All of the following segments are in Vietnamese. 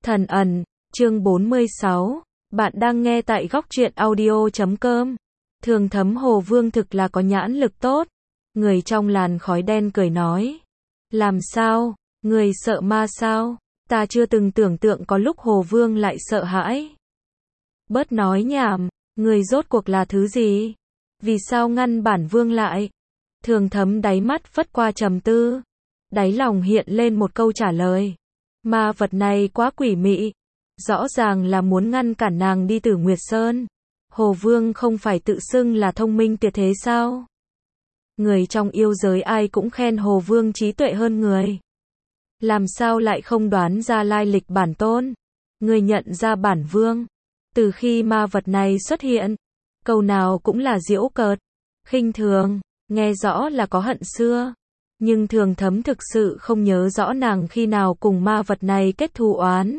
Thần ẩn, chương 46. Bạn đang nghe tại góc truyện audio.com. Thường Thấm Hồ Vương thực là có nhãn lực tốt. Người trong làn khói đen cười nói. Làm sao? Người sợ ma sao? Ta chưa từng tưởng tượng có lúc Hồ Vương lại sợ hãi. Bớt nói nhảm, người rốt cuộc là thứ gì? Vì sao ngăn bản Vương lại? Thường Thấm đáy mắt phất qua trầm tư. Đáy lòng hiện lên một câu trả lời. Ma vật này quá quỷ mị. Rõ ràng là muốn ngăn cản nàng đi Tử Nguyệt Sơn. Hồ Vương không phải tự xưng là thông minh tuyệt thế sao? Người trong yêu giới ai cũng khen Hồ Vương trí tuệ hơn người. Làm sao lại không đoán ra lai lịch bản tôn? Người nhận ra bản Vương. Từ khi ma vật này xuất hiện, câu nào cũng là giễu cợt, khinh thường, nghe rõ là có hận xưa. Nhưng Thường Thấm thực sự không nhớ rõ nàng khi nào cùng ma vật này kết thù oán.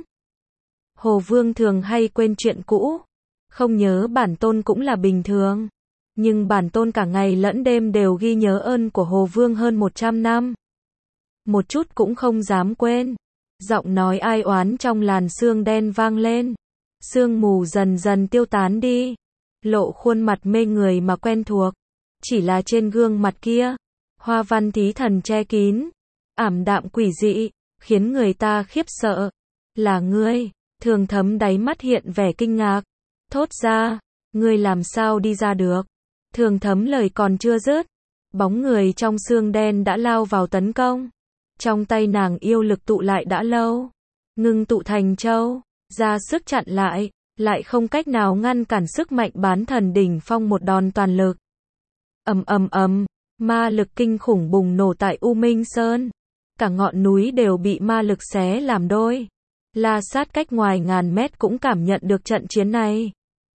Hồ Vương thường hay quên chuyện cũ, không nhớ bản tôn cũng là bình thường. Nhưng bản tôn cả ngày lẫn đêm đều ghi nhớ ơn của Hồ Vương hơn 100 năm. Một chút cũng không dám quên. Giọng nói ai oán trong làn sương đen vang lên. Sương mù dần dần tiêu tán đi. Lộ khuôn mặt mê người mà quen thuộc. Chỉ là trên gương mặt kia, hoa văn thí thần che kín, ảm đạm quỷ dị, khiến người ta khiếp sợ. Là ngươi? Thường Thấm đáy mắt hiện vẻ kinh ngạc. Thốt ra, ngươi làm sao đi ra được? Thường Thấm lời còn chưa dứt, bóng người trong sương đen đã lao vào tấn công. Trong tay nàng yêu lực tụ lại đã lâu, ngưng tụ thành châu, ra sức chặn lại không cách nào ngăn cản sức mạnh bán thần đỉnh phong một đòn toàn lực. Ầm ầm ầm, ma lực kinh khủng bùng nổ tại U Minh Sơn. Cả ngọn núi đều bị ma lực xé làm đôi. La Sát cách ngoài ngàn mét cũng cảm nhận được trận chiến này.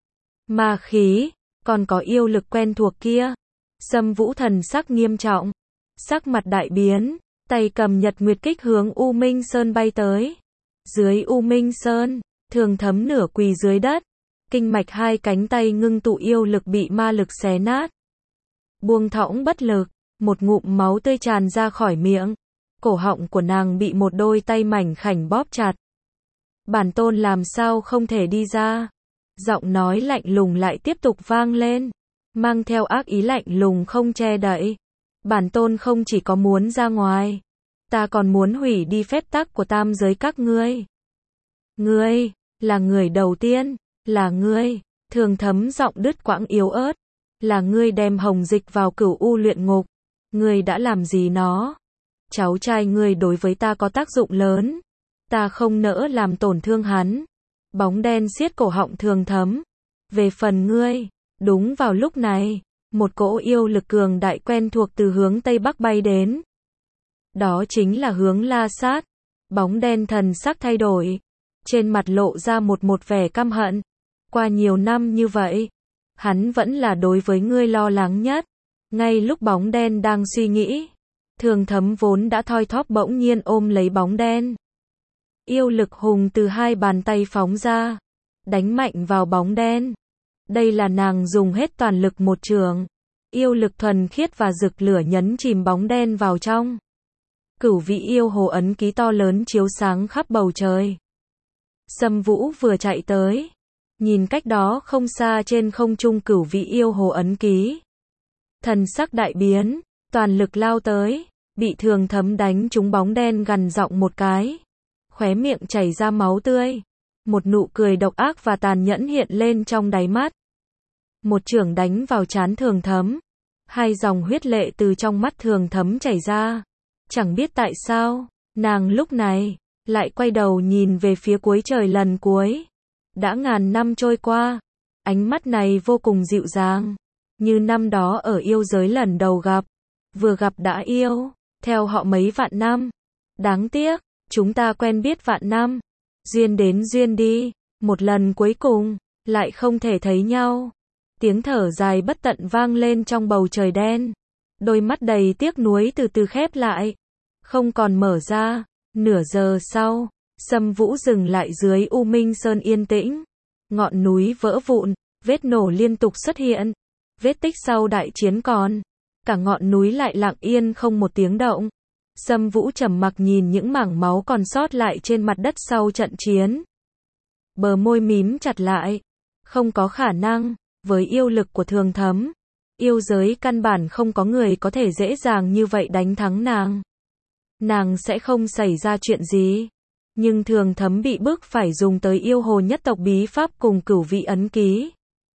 Ma khí, còn có yêu lực quen thuộc kia. Sâm Vũ thần sắc nghiêm trọng, sắc mặt đại biến, tay cầm Nhật Nguyệt kích hướng U Minh Sơn bay tới. Dưới U Minh Sơn, Thường Thấm nửa quỳ dưới đất, kinh mạch hai cánh tay ngưng tụ yêu lực bị ma lực xé nát. Buông thõng bất lực, một ngụm máu tươi tràn ra khỏi miệng. Cổ họng của nàng bị một đôi tay mảnh khảnh bóp chặt. Bản tôn làm sao không thể đi ra? Giọng nói lạnh lùng lại tiếp tục vang lên, mang theo ác ý lạnh lùng không che đậy. Bản tôn không chỉ có muốn ra ngoài, ta còn muốn hủy đi phép tắc của tam giới các ngươi. Ngươi, là người đầu tiên, là ngươi. Thường Thấm giọng đứt quãng yếu ớt. Là ngươi đem Hồng Dịch vào Cửu U luyện ngục. Ngươi đã làm gì nó? Cháu trai ngươi đối với ta có tác dụng lớn. Ta không nỡ làm tổn thương hắn. Bóng đen siết cổ họng Thường Thấm. Về phần ngươi, đúng vào lúc này, một cỗ yêu lực cường đại quen thuộc từ hướng Tây Bắc bay đến. Đó chính là hướng La Sát. Bóng đen thần sắc thay đổi. Trên mặt lộ ra một vẻ căm hận. Qua nhiều năm như vậy, hắn vẫn là đối với ngươi lo lắng nhất. Ngay lúc bóng đen đang suy nghĩ, Thường Thấm vốn đã thoi thóp bỗng nhiên ôm lấy bóng đen. Yêu lực hùng từ hai bàn tay phóng ra, đánh mạnh vào bóng đen. Đây là nàng dùng hết toàn lực một trường. Yêu lực thuần khiết và rực lửa nhấn chìm bóng đen vào trong. Cửu Vĩ Yêu Hồ ấn ký to lớn chiếu sáng khắp bầu trời. Sâm Vũ vừa chạy tới, nhìn cách đó không xa trên không trung Cửu Vĩ Yêu Hồ ấn ký. Thần sắc đại biến, toàn lực lao tới, bị Thường Thấm đánh trúng bóng đen gằn giọng một cái. Khóe miệng chảy ra máu tươi. Một nụ cười độc ác và tàn nhẫn hiện lên trong đáy mắt. Một chưởng đánh vào trán Thường Thấm. Hai dòng huyết lệ từ trong mắt Thường Thấm chảy ra. Chẳng biết tại sao, nàng lúc này lại quay đầu nhìn về phía cuối trời lần cuối. Đã ngàn năm trôi qua, ánh mắt này vô cùng dịu dàng, như năm đó ở yêu giới lần đầu gặp, vừa gặp đã yêu, theo họ mấy vạn năm. Đáng tiếc, chúng ta quen biết vạn năm, duyên đến duyên đi, một lần cuối cùng, lại không thể thấy nhau. Tiếng thở dài bất tận vang lên trong bầu trời đen. Đôi mắt đầy tiếc nuối từ từ khép lại, không còn mở ra. Nửa giờ sau, Sâm Vũ dừng lại dưới U Minh Sơn yên tĩnh. Ngọn núi vỡ vụn, vết nổ liên tục xuất hiện. Vết tích sau đại chiến còn. Cả ngọn núi lại lặng yên không một tiếng động. Sâm Vũ trầm mặc nhìn những mảng máu còn sót lại trên mặt đất sau trận chiến. Bờ môi mím chặt lại. Không có khả năng, với yêu lực của Thường Thấm, yêu giới căn bản không có người có thể dễ dàng như vậy đánh thắng nàng. Nàng sẽ không xảy ra chuyện gì. Nhưng Thường Thấm bị bức phải dùng tới yêu hồ nhất tộc bí pháp cùng cửu vị ấn ký.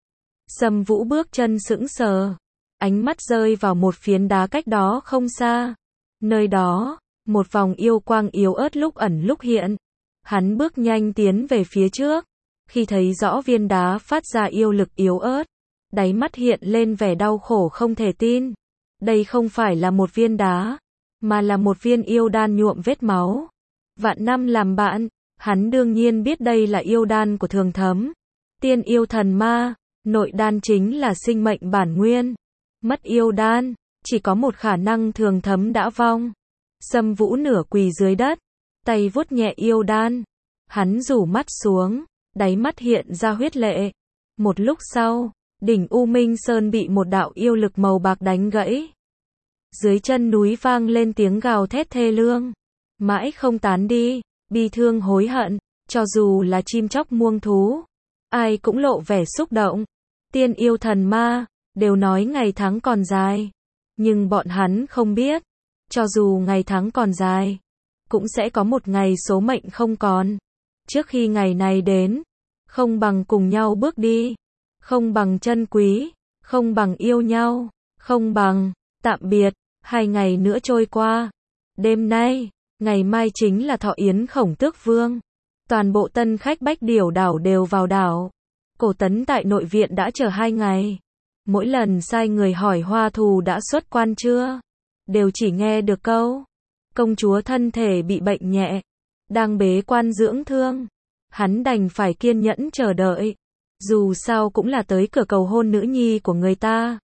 Sâm Vũ bước chân sững sờ. Ánh mắt rơi vào một phiến đá cách đó không xa. Nơi đó, một vòng yêu quang yếu ớt lúc ẩn lúc hiện. Hắn bước nhanh tiến về phía trước. Khi thấy rõ viên đá phát ra yêu lực yếu ớt, đáy mắt hiện lên vẻ đau khổ không thể tin. Đây không phải là một viên đá, mà là một viên yêu đan nhuộm vết máu. Vạn năm làm bạn, hắn đương nhiên biết đây là yêu đan của Thường Thấm. Tiên yêu thần ma, nội đan chính là sinh mệnh bản nguyên. Mất yêu đan, chỉ có một khả năng Thường Thấm đã vong. Sâm Vũ nửa quỳ dưới đất, tay vuốt nhẹ yêu đan. Hắn rủ mắt xuống, đáy mắt hiện ra huyết lệ. Một lúc sau, đỉnh U Minh Sơn bị một đạo yêu lực màu bạc đánh gãy. Dưới chân núi vang lên tiếng gào thét thê lương. Mãi không tán đi, bi thương hối hận, cho dù là chim chóc muông thú. Ai cũng lộ vẻ xúc động. Tiên yêu thần ma, đều nói ngày tháng còn dài. Nhưng bọn hắn không biết, cho dù ngày tháng còn dài, cũng sẽ có một ngày số mệnh không còn. Trước khi ngày này đến, không bằng cùng nhau bước đi, không bằng trân quý, không bằng yêu nhau, không bằng tạm biệt. 2 ngày nữa trôi qua. Đêm nay, ngày mai chính là thọ yến Khổng Tước Vương. Toàn bộ tân khách Bách Điểu đảo đều vào đảo. Cổ Tấn tại nội viện đã chờ 2 ngày. Mỗi lần sai người hỏi Hoa Thù đã xuất quan chưa, đều chỉ nghe được câu công chúa thân thể bị bệnh nhẹ, đang bế quan dưỡng thương. Hắn đành phải kiên nhẫn chờ đợi. Dù sao cũng là tới cửa cầu hôn nữ nhi của người ta,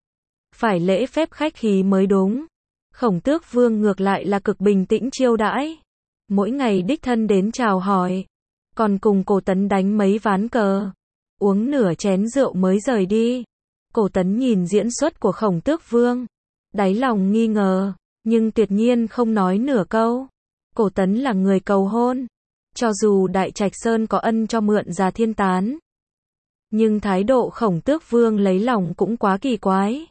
phải lễ phép khách khí mới đúng. Khổng Tước Vương ngược lại là cực bình tĩnh chiêu đãi. Mỗi ngày đích thân đến chào hỏi, còn cùng Cổ Tấn đánh mấy ván cờ, uống nửa chén rượu mới rời đi. Cổ Tấn nhìn diễn xuất của Khổng Tước Vương, đáy lòng nghi ngờ, nhưng tuyệt nhiên không nói nửa câu. Cổ Tấn là người cầu hôn, cho dù Đại Trạch Sơn có ân cho mượn Già Thiên Tán, nhưng thái độ Khổng Tước Vương lấy lòng cũng quá kỳ quái.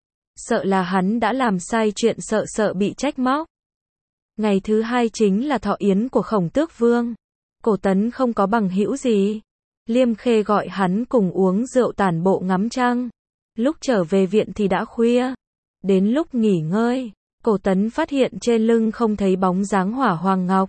Sợ là hắn đã làm sai chuyện, sợ bị trách móc. Ngày thứ 2 chính là thọ yến của Khổng Tước Vương. Cổ Tấn không có bằng hữu gì. Liêm Khê gọi hắn cùng uống rượu tản bộ ngắm trăng. Lúc trở về viện thì đã khuya. Đến lúc nghỉ ngơi, Cổ Tấn phát hiện trên lưng không thấy bóng dáng Hỏa Hoàng Ngọc.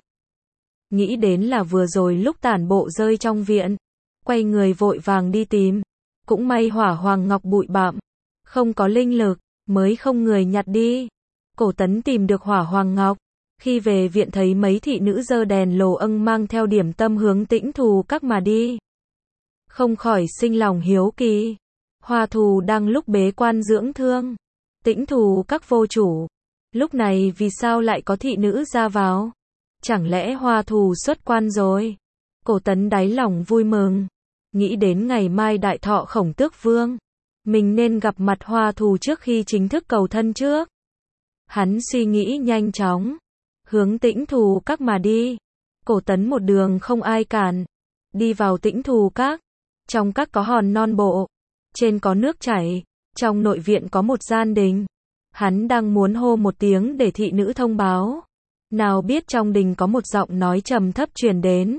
Nghĩ đến là vừa rồi lúc tản bộ rơi trong viện. Quay người vội vàng đi tìm. Cũng may Hỏa Hoàng Ngọc bụi bặm, không có linh lực, mới không người nhặt đi. Cổ Tấn tìm được Hỏa Hoàng Ngọc. Khi về viện thấy mấy thị nữ giơ đèn lồ âng mang theo điểm tâm hướng Tĩnh Thù Các mà đi. Không khỏi sinh lòng hiếu kỳ. Hoa Thù đang lúc bế quan dưỡng thương. Tĩnh Thù Các vô chủ. Lúc này vì sao lại có thị nữ ra vào? Chẳng lẽ Hoa Thù xuất quan rồi? Cổ Tấn đáy lòng vui mừng. Nghĩ đến ngày mai đại thọ Khổng Tước Vương, mình nên gặp mặt Hoa Thù trước khi chính thức cầu thân trước. Hắn suy nghĩ nhanh chóng, hướng Tĩnh Thù Các mà đi. Cổ Tấn một đường không ai cản, đi vào Tĩnh Thù Các. Trong các có hòn non bộ, trên có nước chảy, trong nội viện có một gian đình. Hắn đang muốn hô một tiếng để thị nữ thông báo, nào biết trong đình có một giọng nói trầm thấp truyền đến.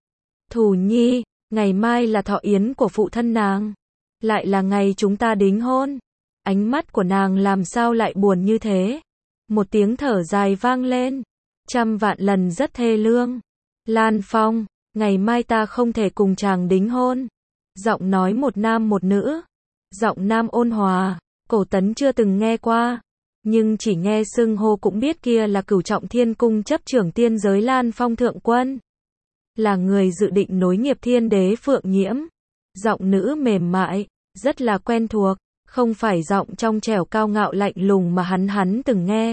Thù Nhi, ngày mai là thọ yến của phụ thân nàng, lại là ngày chúng ta đính hôn. Ánh mắt của nàng làm sao lại buồn như thế? Một tiếng thở dài vang lên, trăm vạn lần rất thê lương. Lan Phong, ngày mai ta không thể cùng chàng đính hôn. Giọng nói một nam một nữ, giọng nam ôn hòa, Cổ Tấn chưa từng nghe qua, nhưng chỉ nghe xưng hô cũng biết kia là Cửu Trọng Thiên Cung chấp trưởng tiên giới Lan Phong thượng quân, là người dự định nối nghiệp Thiên Đế Phượng Nhiễm. Giọng nữ mềm mại, rất là quen thuộc, không phải giọng trong trẻo cao ngạo lạnh lùng mà hắn từng nghe.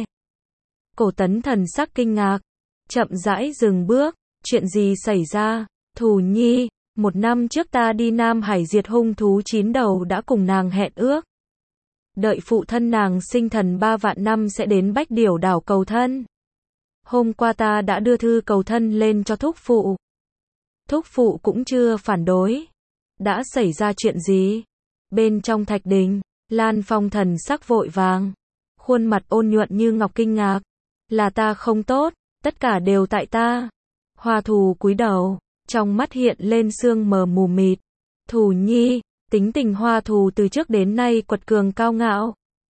Cổ Tấn thần sắc kinh ngạc, chậm rãi dừng bước. Chuyện gì xảy ra? Thù Nhi, 1 năm trước ta đi Nam Hải diệt hung thú 9 đầu đã cùng nàng hẹn ước. Đợi phụ thân nàng sinh thần 3 vạn năm sẽ đến Bách Điểu đảo cầu thân. Hôm qua ta đã đưa thư cầu thân lên cho thúc phụ. Thúc phụ cũng chưa phản đối. Đã xảy ra chuyện gì? Bên trong thạch đình, Lan Phong thần sắc vội vàng. Khuôn mặt ôn nhuận như ngọc kinh ngạc. Là ta không tốt, tất cả đều tại ta. Hoa Thù cúi đầu, trong mắt hiện lên sương mờ mù mịt. Thù nhi, tính tình Hoa Thù từ trước đến nay quật cường cao ngạo.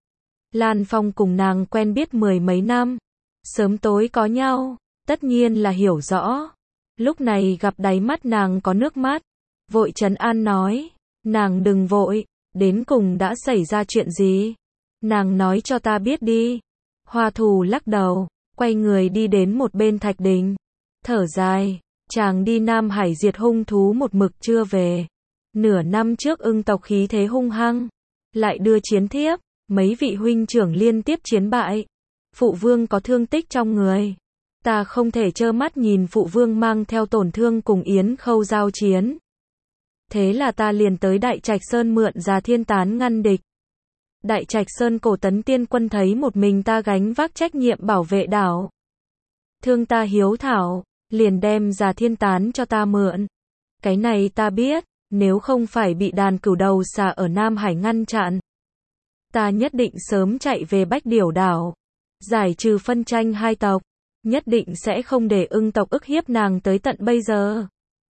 Lan Phong cùng nàng quen biết mười mấy năm. Sớm tối có nhau, tất nhiên là hiểu rõ. Lúc này gặp đáy mắt nàng có nước mắt. Vội trấn an nói, nàng đừng vội, đến cùng đã xảy ra chuyện gì? Nàng nói cho ta biết đi. Hoa Thù lắc đầu, quay người đi đến một bên thạch đình. Thở dài, chàng đi Nam Hải diệt hung thú một mực chưa về. Nửa năm trước Ưng tộc khí thế hung hăng, lại đưa chiến thiếp, mấy vị huynh trưởng liên tiếp chiến bại. Phụ vương có thương tích trong người. Ta không thể trơ mắt nhìn phụ vương mang theo tổn thương cùng Yến Khâu giao chiến. Thế là ta liền tới Đại Trạch Sơn mượn Già Thiên Tán ngăn địch. Đại Trạch Sơn Cổ Tấn Tiên Quân thấy một mình ta gánh vác trách nhiệm bảo vệ đảo. Thương ta hiếu thảo, liền đem Già Thiên Tán cho ta mượn. Cái này ta biết, nếu không phải bị đàn cửu đầu xà ở Nam Hải ngăn chặn, ta nhất định sớm chạy về Bách Điểu đảo, giải trừ phân tranh hai tộc, nhất định sẽ không để Ưng tộc ức hiếp nàng tới tận bây giờ.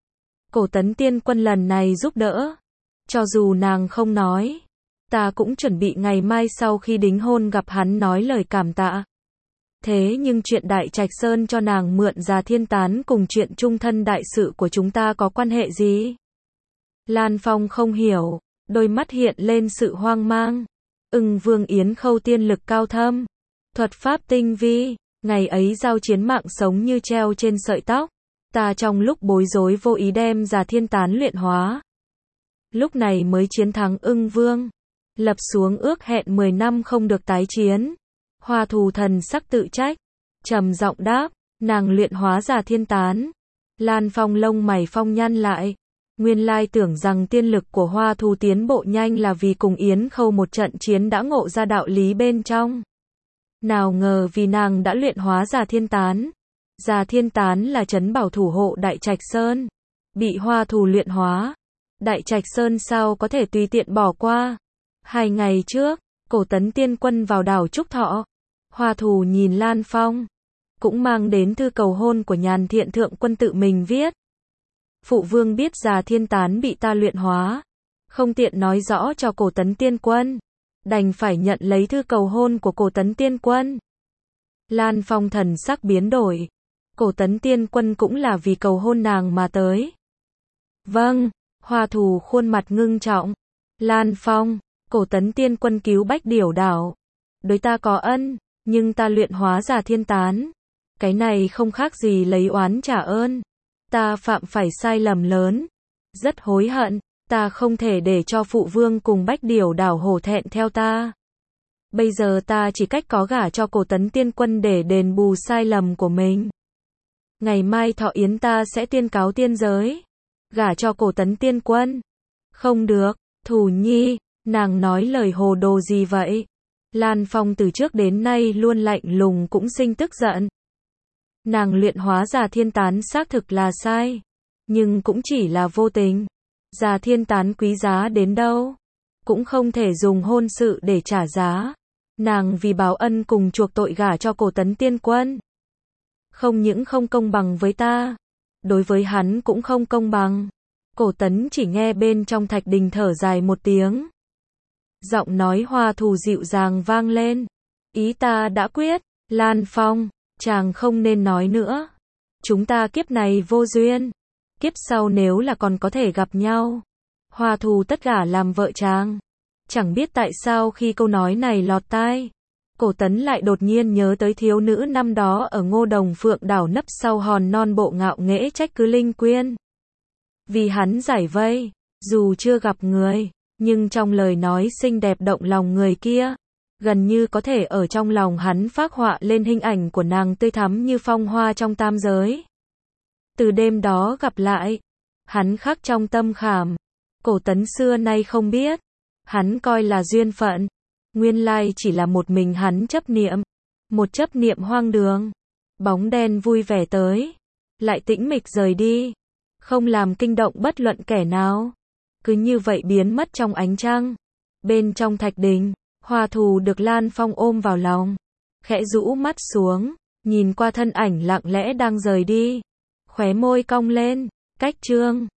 Cổ Tấn Tiên Quân lần này giúp đỡ, cho dù nàng không nói, ta cũng chuẩn bị ngày mai sau khi đính hôn gặp hắn nói lời cảm tạ. Thế nhưng chuyện Đại Trạch Sơn cho nàng mượn Già Thiên Tán cùng chuyện chung thân đại sự của chúng ta có quan hệ gì? Lan Phong không hiểu, đôi mắt hiện lên sự hoang mang. Ưng Vương Yến Khâu tiên lực cao thâm, thuật pháp tinh vi, ngày ấy giao chiến mạng sống như treo trên sợi tóc. Ta trong lúc bối rối vô ý đem Già Thiên Tán luyện hóa. Lúc này mới chiến thắng Ưng Vương, lập xuống ước hẹn 10 năm không được tái chiến. Hoa Thù thần sắc tự trách, trầm giọng đáp, nàng luyện hóa Già Thiên Tán. Lan Phong lông mày phong nhăn lại. Nguyên lai tưởng rằng tiên lực của Hoa Thù tiến bộ nhanh là vì cùng Yến Khâu một trận chiến đã ngộ ra đạo lý bên trong. Nào ngờ vì nàng đã luyện hóa Già Thiên Tán. Già Thiên Tán là trấn bảo thủ hộ Đại Trạch Sơn. Bị Hoa Thù luyện hóa, Đại Trạch Sơn sao có thể tùy tiện bỏ qua. 2 ngày trước, Cổ Tấn Tiên Quân vào đảo Trúc Thọ. Hoa Thù nhìn Lan Phong, cũng mang đến thư cầu hôn của Nhàn Thiện Thượng Quân tự mình viết. Phụ vương biết Già Thiên Tán bị ta luyện hóa, không tiện nói rõ cho Cổ Tấn Tiên Quân, đành phải nhận lấy thư cầu hôn của Cổ Tấn Tiên Quân. Lan Phong thần sắc biến đổi. Cổ Tấn Tiên Quân cũng là vì cầu hôn nàng mà tới. Vâng, Hoa Thù khuôn mặt ngưng trọng. Lan Phong, Cổ Tấn Tiên Quân cứu Bách Điểu đảo, đối ta có ân, nhưng ta luyện hóa Già Thiên Tán, cái này không khác gì lấy oán trả ơn. Ta phạm phải sai lầm lớn, rất hối hận, ta không thể để cho phụ vương cùng Bách Điểu đảo hổ thẹn theo ta. Bây giờ ta chỉ cách có gả cho Cổ Tấn Tiên Quân để đền bù sai lầm của mình. Ngày mai thọ yến ta sẽ tiên cáo tiên giới, gả cho Cổ Tấn Tiên Quân. Không được, Thù nhi, nàng nói lời hồ đồ gì vậy? Lan Phong từ trước đến nay luôn lạnh lùng cũng sinh tức giận. Nàng luyện hóa Già Thiên Tán xác thực là sai, nhưng cũng chỉ là vô tình. Già Thiên Tán quý giá đến đâu, cũng không thể dùng hôn sự để trả giá. Nàng vì báo ân cùng chuộc tội gả cho Cổ Tấn Tiên Quân. Không những không công bằng với ta, đối với hắn cũng không công bằng. Cổ Tấn chỉ nghe bên trong thạch đình thở dài một tiếng. Giọng nói Hoa Thù dịu dàng vang lên. Ý ta đã quyết, Lan Phong, chàng không nên nói nữa. Chúng ta kiếp này vô duyên. Kiếp sau nếu là còn có thể gặp nhau, Hoa Thù tất cả làm vợ chàng. Chẳng biết tại sao khi câu nói này lọt tai, Cổ Tấn lại đột nhiên nhớ tới thiếu nữ năm đó ở Ngô Đồng Phượng đảo nấp sau hòn non bộ ngạo nghễ trách cứ Linh Quyên. Vì hắn giải vây, dù chưa gặp người, nhưng trong lời nói xinh đẹp động lòng người kia, gần như có thể ở trong lòng hắn phác họa lên hình ảnh của nàng tươi thắm như phong hoa trong tam giới. Từ đêm đó gặp lại, hắn khắc trong tâm khảm. Cổ Tấn xưa nay không biết, hắn coi là duyên phận, nguyên lai chỉ là một mình hắn chấp niệm, một chấp niệm hoang đường. Bóng đen vui vẻ tới, lại tĩnh mịch rời đi, không làm kinh động bất luận kẻ nào. Cứ như vậy biến mất trong ánh trăng. Bên trong thạch đình, Hoa Thù được Lan Phong ôm vào lòng, khẽ rũ mắt xuống, nhìn qua thân ảnh lặng lẽ đang rời đi, khóe môi cong lên. Cách chương